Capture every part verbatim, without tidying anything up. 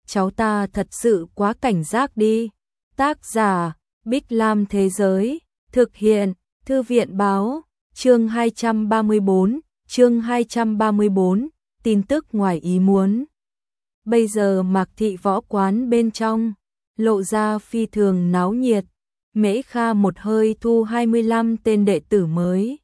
cháu ta thật sự quá cảnh giác đi. Tác giả, Bích Lam Thế Giới, thực hiện, Thư viện Báo, chương hai trăm ba mươi bốn, chương hai trăm ba mươi bốn, tin tức ngoài ý muốn. Bây giờ Mạc Thị võ quán bên trong, lộ ra phi thường náo nhiệt, Mễ Kha một hơi thu hai mươi lăm tên đệ tử mới.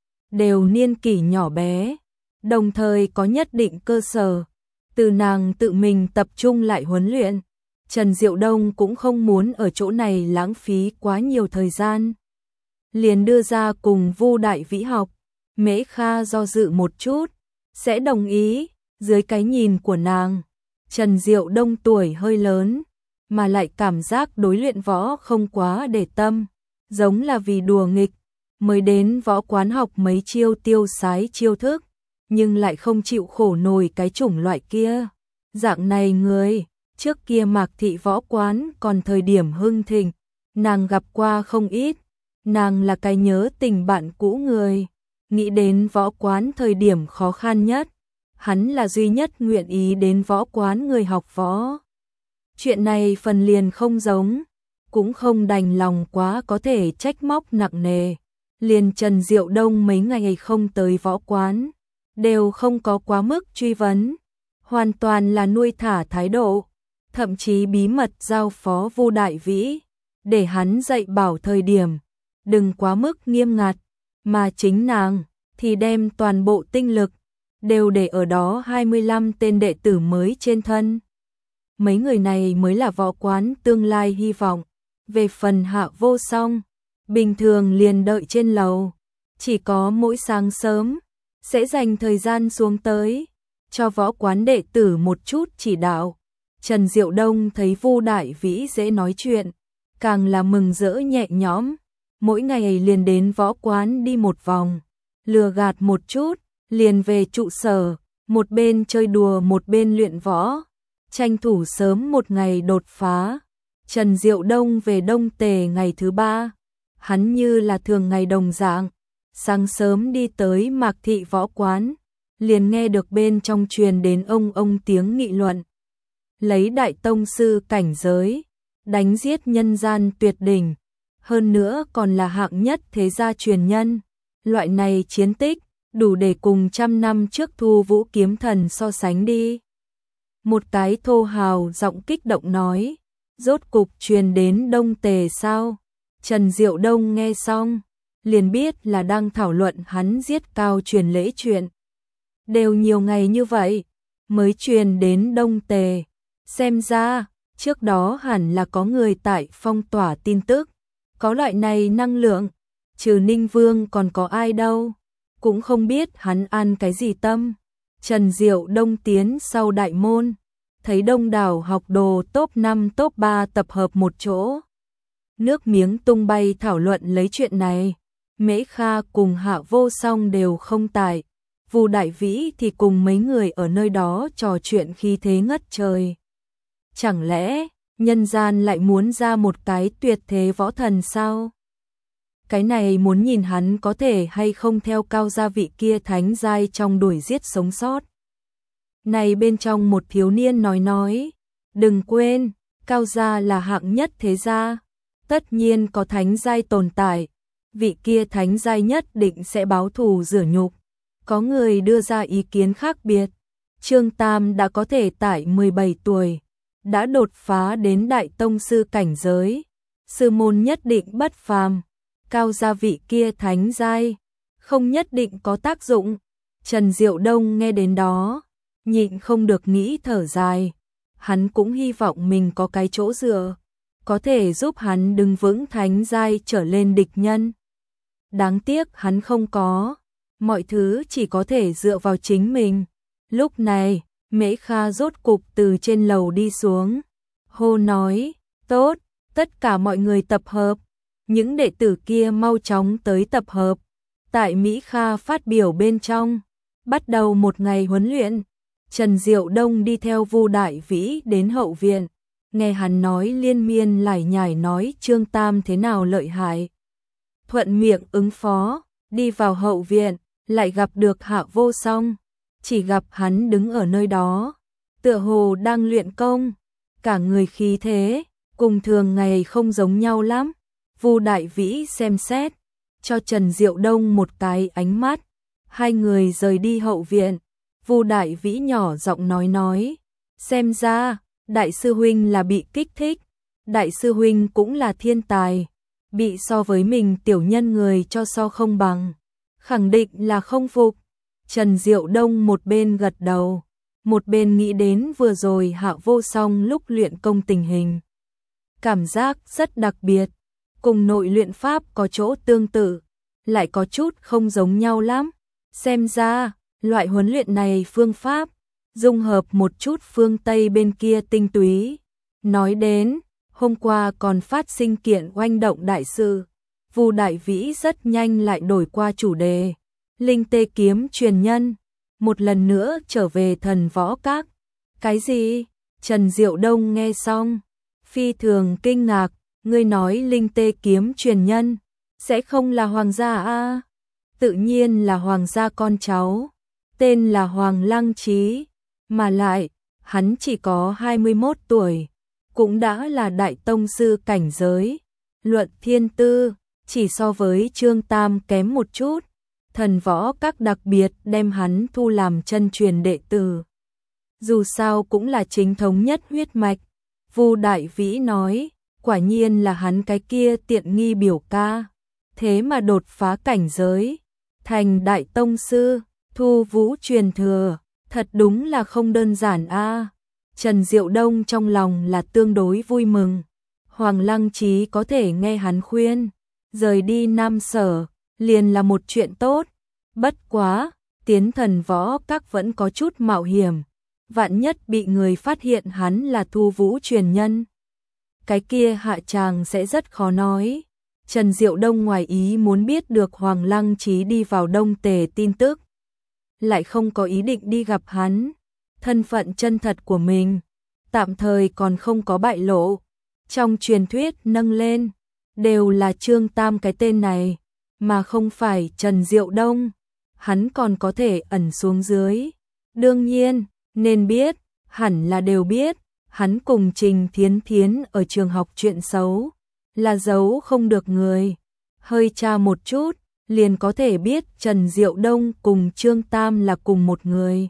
Đều niên kỷ nhỏ bé, đồng thời có nhất định cơ sở, từ nàng tự mình tập trung lại huấn luyện. Trần Diệu Đông cũng không muốn ở chỗ này lãng phí quá nhiều thời gian. Liền đưa ra cùng Vu Đại Vĩ học, Mễ Kha do dự một chút, sẽ đồng ý, dưới cái nhìn của nàng. Trần Diệu Đông tuổi hơi lớn, mà lại cảm giác đối luyện võ không quá để tâm, giống là vì đùa nghịch, mới đến võ quán học mấy chiêu tiêu sái chiêu thức, nhưng lại không chịu khổ nổi cái chủng loại kia. Dạng này người, trước kia Mạc Thị võ quán còn thời điểm hưng thịnh, nàng gặp qua không ít, nàng là cái nhớ tình bạn cũ người, nghĩ đến võ quán thời điểm khó khăn nhất, hắn là duy nhất nguyện ý đến võ quán người học võ. Chuyện này phần liền không giống, cũng không đành lòng quá có thể trách móc nặng nề. Liền Trần Diệu Đông mấy ngày không tới võ quán, đều không có quá mức truy vấn, hoàn toàn là nuôi thả thái độ, thậm chí bí mật giao phó Vu Đại Vĩ, để hắn dạy bảo thời điểm, đừng quá mức nghiêm ngặt, mà chính nàng thì đem toàn bộ tinh lực đều để ở đó hai mươi lăm tên đệ tử mới trên thân. Mấy người này mới là võ quán tương lai hy vọng. Về phần Hạ Vô Song, bình thường liền đợi trên lầu, chỉ có mỗi sáng sớm sẽ dành thời gian xuống tới cho võ quán đệ tử một chút chỉ đạo. Trần Diệu Đông thấy Vu Đại Vĩ dễ nói chuyện, càng là mừng rỡ nhẹ nhõm, mỗi ngày liền đến võ quán đi một vòng, lừa gạt một chút, liền về trụ sở, một bên chơi đùa một bên luyện võ, tranh thủ sớm một ngày đột phá. Trần Diệu Đông về Đông Tề ngày thứ ba, hắn như là thường ngày đồng dạng, sáng sớm đi tới Mạc Thị võ quán, liền nghe được bên trong truyền đến ông ông tiếng nghị luận. Lấy đại tông sư cảnh giới, đánh giết nhân gian tuyệt đỉnh, hơn nữa còn là hạng nhất thế gia truyền nhân, loại này chiến tích đủ để cùng trăm năm trước Thu Vũ kiếm thần so sánh đi. Một cái thô hào giọng kích động nói, rốt cục truyền đến Đông Tề sao? Trần Diệu Đông nghe xong, liền biết là đang thảo luận hắn giết Cao Truyền Lễ chuyện. Đều nhiều ngày như vậy, mới truyền đến Đông Tề, xem ra, trước đó hẳn là có người tại phong tỏa tin tức, có loại này năng lượng, trừ Ninh Vương còn có ai đâu, cũng không biết hắn ăn cái gì tâm. Trần Diệu Đông tiến sau đại môn, thấy đông đảo học đồ top năm top ba tập hợp một chỗ. Nước miếng tung bay thảo luận lấy chuyện này, Mễ Kha cùng Hạ Vô Song đều không tại, Vu Đại Vĩ thì cùng mấy người ở nơi đó trò chuyện khí thế ngất trời. Chẳng lẽ, nhân gian lại muốn ra một cái tuyệt thế võ thần sao? Cái này muốn nhìn hắn có thể hay không theo Cao gia vị kia thánh giai trong đuổi giết sống sót. Này bên trong một thiếu niên nói nói, đừng quên, Cao gia là hạng nhất thế gia, tất nhiên có thánh giai tồn tại, vị kia thánh giai nhất định sẽ báo thù rửa nhục. Có người đưa ra ý kiến khác biệt, Trương Tam đã có thể tại mười bảy tuổi, đã đột phá đến đại tông sư cảnh giới, sư môn nhất định bất phàm, Cao gia vị kia thánh giai, không nhất định có tác dụng. Trần Diệu Đông nghe đến đó, nhịn không được nghĩ thở dài, hắn cũng hy vọng mình có cái chỗ dựa, có thể giúp hắn đứng vững thánh giai trở lên địch nhân. Đáng tiếc hắn không có, mọi thứ chỉ có thể dựa vào chính mình. Lúc này, Mễ Kha rốt cục từ trên lầu đi xuống, hô nói, tốt, tất cả mọi người tập hợp, những đệ tử kia mau chóng tới tập hợp. Tại Mỹ Kha phát biểu bên trong, bắt đầu một ngày huấn luyện. Trần Diệu Đông đi theo Vu Đại Vĩ đến hậu viện, nghe hắn nói liên miên lải nhải nói Trương Tam thế nào lợi hại. Thuận miệng ứng phó, đi vào hậu viện, lại gặp được Hạ Vô Song, chỉ gặp hắn đứng ở nơi đó, tựa hồ đang luyện công, cả người khí thế, cùng thường ngày không giống nhau lắm. Vu Đại Vĩ xem xét, cho Trần Diệu Đông một cái ánh mắt, hai người rời đi hậu viện. Vu Đại Vĩ nhỏ giọng nói nói, xem ra, Đại sư huynh là bị kích thích, Đại sư huynh cũng là thiên tài, bị so với mình tiểu nhân người cho so không bằng, khẳng định là không phục. Trần Diệu Đông một bên gật đầu, một bên nghĩ đến vừa rồi Hạ Vô Song lúc luyện công tình hình. Cảm giác rất đặc biệt, cùng nội luyện pháp có chỗ tương tự, lại có chút không giống nhau lắm. Xem ra, loại huấn luyện này phương pháp, dung hợp một chút phương Tây bên kia tinh túy. Nói đến, hôm qua còn phát sinh kiện oanh động đại sự, Vu Đại Vĩ rất nhanh lại đổi qua chủ đề. Linh tê kiếm truyền nhân, một lần nữa trở về Thần Võ Các. Cái gì? Trần Diệu Đông nghe xong, phi thường kinh ngạc, ngươi nói linh tê kiếm truyền nhân, sẽ không là hoàng gia a? À? Tự nhiên là hoàng gia con cháu, tên là Hoàng Lăng Trí, mà lại, hắn chỉ có hai mươi mốt tuổi, cũng đã là đại tông sư cảnh giới, luận thiên tư, chỉ so với Trương Tam kém một chút. Thần Võ Các đặc biệt đem hắn thu làm chân truyền đệ tử. Dù sao cũng là chính thống nhất huyết mạch. Vu Đại Vĩ nói, quả nhiên là hắn cái kia tiện nghi biểu ca. Thế mà đột phá cảnh giới, thành đại tông sư, thu vũ truyền thừa, thật đúng là không đơn giản a. À. Trần Diệu Đông trong lòng là tương đối vui mừng. Hoàng Lăng Trí có thể nghe hắn khuyên, rời đi Nam Sở, liền là một chuyện tốt. Bất quá, tiến Thần Võ Các vẫn có chút mạo hiểm, vạn nhất bị người phát hiện hắn là thu vũ truyền nhân. Cái kia hạ tràng sẽ rất khó nói. Trần Diệu Đông ngoài ý muốn biết được Hoàng Lăng Trí đi vào Đông Tề tin tức, lại không có ý định đi gặp hắn. Thân phận chân thật của mình, tạm thời còn không có bại lộ. Trong truyền thuyết nâng lên, đều là Trương Tam cái tên này, mà không phải Trần Diệu Đông. Hắn còn có thể ẩn xuống dưới. Đương nhiên, nên biết, hẳn là đều biết, hắn cùng Trình Thiến Thiến ở trường học chuyện xấu, là giấu không được người. Hơi tra một chút, liền có thể biết Trần Diệu Đông cùng Trương Tam là cùng một người.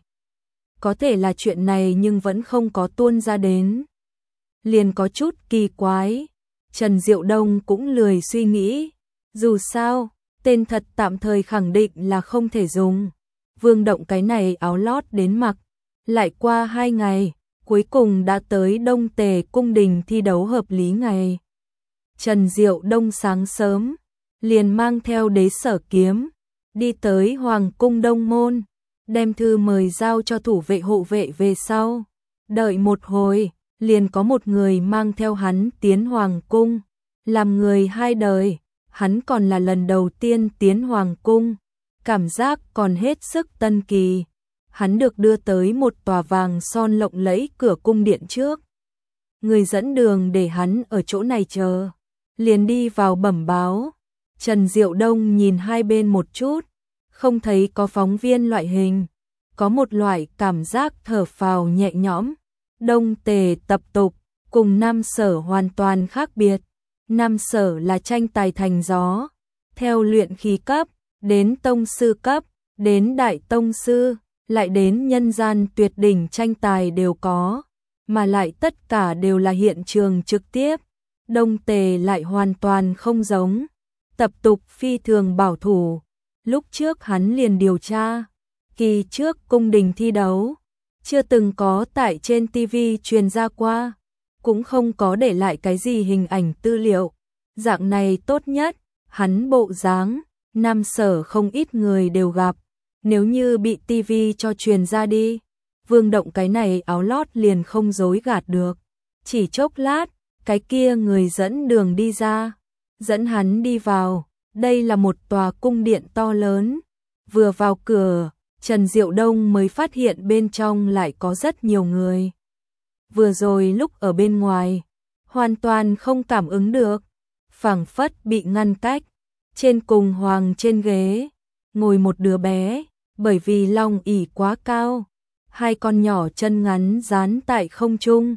Có thể là chuyện này nhưng vẫn không có tuôn ra đến. Liền có chút kỳ quái. Trần Diệu Đông cũng lười suy nghĩ. Dù sao, tên thật tạm thời khẳng định là không thể dùng. Vương Động cái này áo lót đến mặc. Lại qua hai ngày, cuối cùng đã tới Đông Tề cung đình thi đấu hợp lý ngày. Trần Diệu Đông sáng sớm, liền mang theo Đế Sở kiếm, đi tới Hoàng cung Đông Môn, đem thư mời giao cho thủ vệ hộ vệ về sau. Đợi một hồi, liền có một người mang theo hắn tiến Hoàng cung, làm người hai đời, hắn còn là lần đầu tiên tiến Hoàng cung, cảm giác còn hết sức tân kỳ. Hắn được đưa tới một tòa vàng son lộng lẫy cửa cung điện trước. Người dẫn đường để hắn ở chỗ này chờ, liền đi vào bẩm báo. Trần Diệu Đông nhìn hai bên một chút, không thấy có phóng viên loại hình, có một loại cảm giác thở phào nhẹ nhõm. Đông Tề tập tục, cùng Nam Sở hoàn toàn khác biệt. Nam Sở là tranh tài thành gió, theo luyện khí cấp, đến tông sư cấp, đến đại tông sư, lại đến nhân gian tuyệt đỉnh tranh tài đều có, mà lại tất cả đều là hiện trường trực tiếp. Đông Tề lại hoàn toàn không giống, tập tục phi thường bảo thủ. Lúc trước hắn liền điều tra, kỳ trước cung đình thi đấu, chưa từng có tại trên ti vi truyền ra qua, cũng không có để lại cái gì hình ảnh tư liệu. Dạng này tốt nhất, hắn bộ dáng, Nam Sở không ít người đều gặp. Nếu như bị ti vi cho truyền ra đi, Vương Động cái này áo lót liền không dối gạt được. Chỉ chốc lát, cái kia người dẫn đường đi ra, dẫn hắn đi vào. Đây là một tòa cung điện to lớn. Vừa vào cửa, Trần Diệu Đông mới phát hiện bên trong lại có rất nhiều người. Vừa rồi lúc ở bên ngoài, hoàn toàn không cảm ứng được, phảng phất bị ngăn cách. Trên cùng hoàng trên ghế, ngồi một đứa bé, bởi vì long ỷ quá cao, hai con nhỏ chân ngắn dán tại không trung,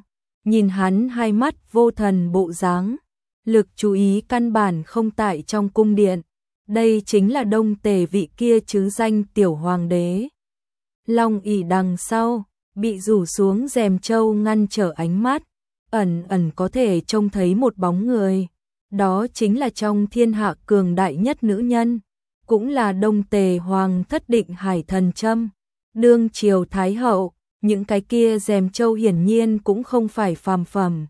nhìn hắn hai mắt vô thần bộ dáng, lực chú ý căn bản không tại trong cung điện. Đây chính là Đông Tề vị kia chứ danh tiểu hoàng đế. Long ỷ đằng sau, bị rủ xuống rèm trâu ngăn trở ánh mắt, ẩn ẩn có thể trông thấy một bóng người. Đó chính là trong thiên hạ cường đại nhất nữ nhân, cũng là Đông Tề hoàng thất Định Hải Thần Trâm, đương triều thái hậu. Những cái kia rèm trâu hiển nhiên cũng không phải phàm phẩm.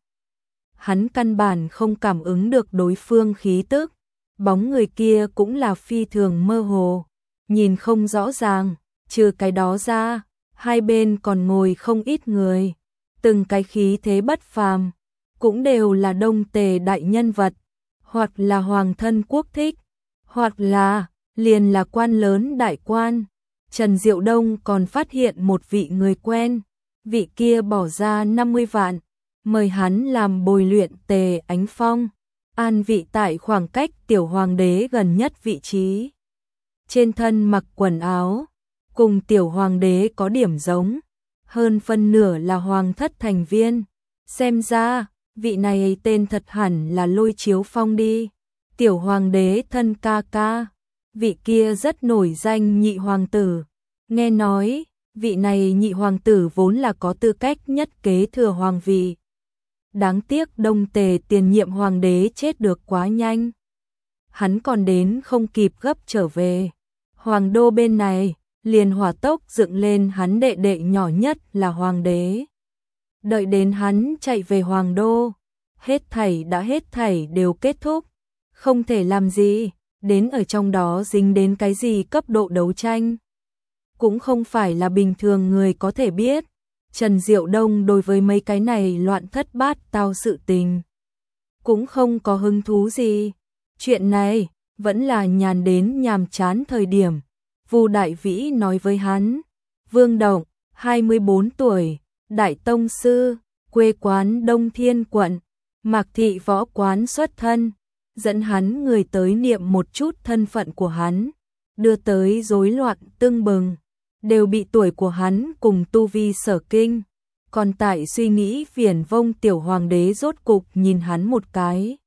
Hắn căn bản không cảm ứng được đối phương khí tức, bóng người kia cũng là phi thường mơ hồ, nhìn không rõ ràng, trừ cái đó ra, hai bên còn ngồi không ít người, từng cái khí thế bất phàm, cũng đều là Đông Tề đại nhân vật, hoặc là hoàng thân quốc thích, hoặc là liền là quan lớn đại quan. Trần Diệu Đông còn phát hiện một vị người quen, vị kia bỏ ra năm mươi vạn, mời hắn làm bồi luyện Tề Ánh Phong, an vị tại khoảng cách tiểu hoàng đế gần nhất vị trí. Trên thân mặc quần áo, cùng tiểu hoàng đế có điểm giống, hơn phân nửa là hoàng thất thành viên. Xem ra, vị này tên thật hẳn là Lôi Chiếu Phong đi, tiểu hoàng đế thân ca ca. Vị kia rất nổi danh nhị hoàng tử. Nghe nói, vị này nhị hoàng tử vốn là có tư cách nhất kế thừa hoàng vị. Đáng tiếc Đông Tề tiền nhiệm hoàng đế chết được quá nhanh. Hắn còn đến không kịp gấp trở về. Hoàng đô bên này, liền hỏa tốc dựng lên hắn đệ đệ nhỏ nhất là hoàng đế. Đợi đến hắn chạy về hoàng đô, hết thảy đã hết thảy đều kết thúc. Không thể làm gì. Đến ở trong đó dính đến cái gì cấp độ đấu tranh. Cũng không phải là bình thường người có thể biết. Trần Diệu Đông đối với mấy cái này loạn thất bát tao sự tình cũng không có hứng thú gì. Chuyện này vẫn là nhàn đến nhàm chán thời điểm. Vu Đại Vĩ nói với hắn, Vương Động, hai mươi bốn tuổi, đại tông sư, quê quán Đông Thiên quận, Mạc Thị võ quán xuất thân. Dẫn hắn người tới niệm một chút thân phận của hắn, đưa tới rối loạn tưng bừng, đều bị tuổi của hắn cùng tu vi sở kinh. Còn tại suy nghĩ viển vông tiểu hoàng đế rốt cục nhìn hắn một cái.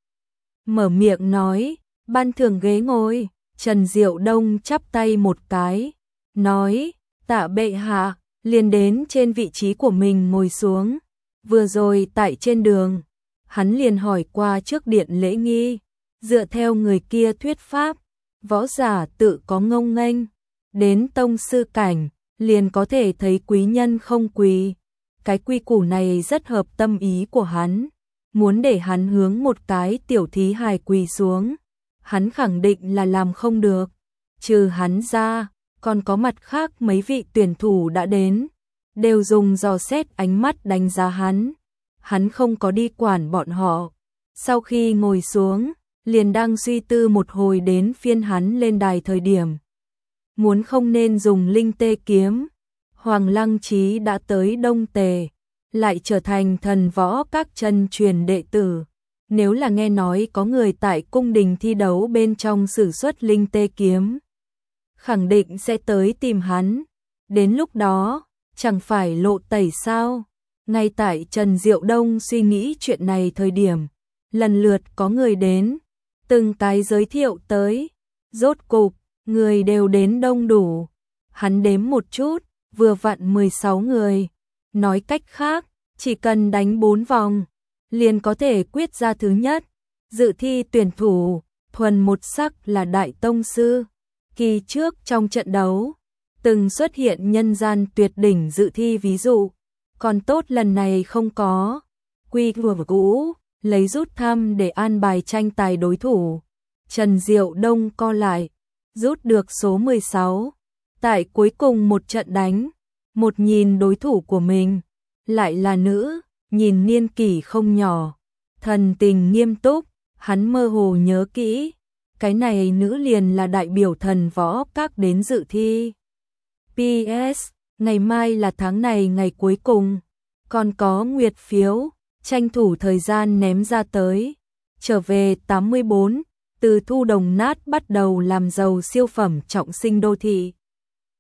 Mở miệng nói, ban thưởng ghế ngồi. Trần Diệu Đông chắp tay một cái, nói, tạ bệ hạ, liền đến trên vị trí của mình ngồi xuống. Vừa rồi tại trên đường, hắn liền hỏi qua trước điện lễ nghi. Dựa theo người kia thuyết pháp, võ giả tự có ngông nghênh, đến tông sư cảnh, liền có thể thấy quý nhân không quỳ. Cái quy củ này rất hợp tâm ý của hắn, muốn để hắn hướng một cái tiểu thí hài quỳ xuống, hắn khẳng định là làm không được. Trừ hắn ra, còn có mặt khác mấy vị tuyển thủ đã đến, đều dùng dò xét ánh mắt đánh giá hắn. Hắn không có đi quản bọn họ. Sau khi ngồi xuống, liền đang suy tư một hồi đến phiên hắn lên đài thời điểm. Muốn không nên dùng linh tê kiếm. Hoàng Lăng Chí đã tới Đông Tề, lại trở thành thần võ các chân truyền đệ tử. Nếu là nghe nói có người tại cung đình thi đấu bên trong sử xuất linh tê kiếm, khẳng định sẽ tới tìm hắn. Đến lúc đó, chẳng phải lộ tẩy sao? Ngay tại Trần Diệu Đông suy nghĩ chuyện này thời điểm, lần lượt có người đến, từng cái giới thiệu tới. Rốt cục, người đều đến đông đủ. Hắn đếm một chút, vừa vặn mười sáu người. Nói cách khác, chỉ cần đánh bốn vòng, liền có thể quyết ra thứ nhất. Dự thi tuyển thủ, thuần một sắc là đại tông sư. Kỳ trước trong trận đấu, từng xuất hiện nhân gian tuyệt đỉnh dự thi ví dụ. Còn tốt lần này không có. Quy vừa cũ, lấy rút thăm để an bài tranh tài đối thủ. Trần Diệu Đông co lại, rút được số mười sáu. Tại cuối cùng một trận đánh, một nhìn đối thủ của mình, lại là nữ, nhìn niên kỷ không nhỏ, thần tình nghiêm túc, hắn mơ hồ nhớ kỹ. Cái này nữ liền là đại biểu thần võ các đến dự thi. pê ét, ngày mai là tháng này ngày cuối cùng, còn có nguyệt phiếu, tranh thủ thời gian ném ra tới. Trở về tám mươi bốn, từ thu đồng nát bắt đầu làm giàu siêu phẩm trọng sinh đô thị.